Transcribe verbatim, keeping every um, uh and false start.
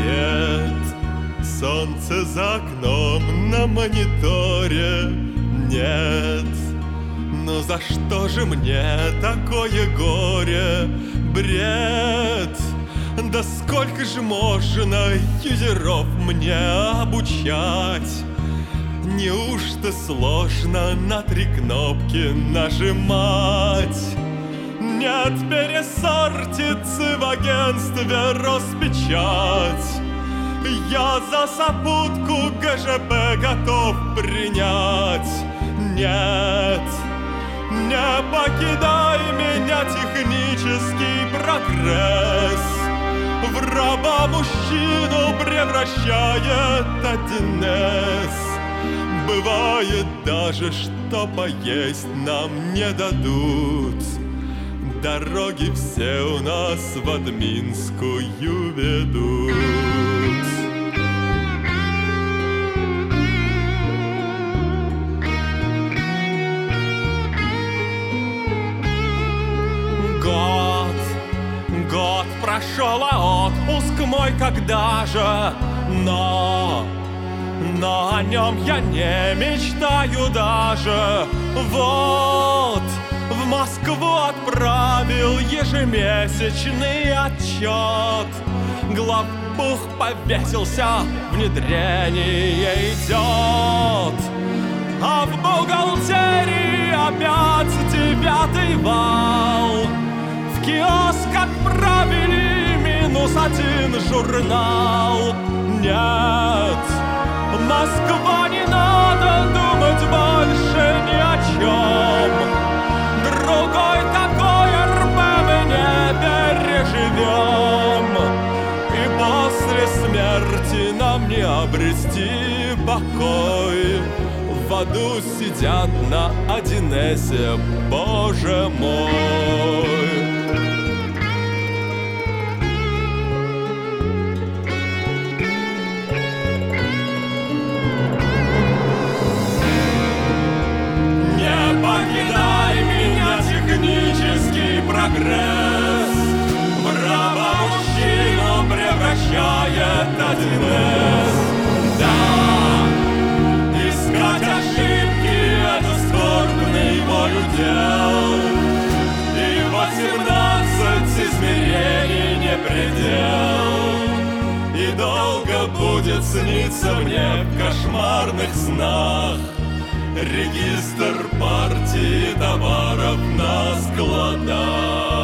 нет. Солнце за окном на мониторе нет. Но за что же мне такое горе? Бред! Да сколько же можно юзеров мне обучать? Неужто сложно на три кнопки нажимать? Нет пересортицы в агентстве Роспечать. Я за сопутку ГЖП готов принять. Нет, не покидай меня, технический прогресс в раба-мужчину превращает один эс. Бывает даже, что поесть нам не дадут. Дороги все у нас в админскую ведут. Год, год прошел, а отпуск мой когда же? Но, но о нем я не мечтаю даже. Вот, в Москву отправил ежемесячный отчет. Главбух повесился, внедрение идет. А в бухгалтерии опять девятый вал. В киоск отправили минус один журнал. Нет, Москва, не надо думать больше ни о чем. Другой такой эр пэ мы не переживем. И после смерти нам не обрести покой. В аду сидят на один эсе, боже мой. Не покидай меня, технический прогресс в раба-мужчину превращает один эс. Да, искать ошибки — это скорбный мой удел. И восемнадцать измерений не предел. И долго будет сниться мне в кошмарных снах регистр партии товаров на складах.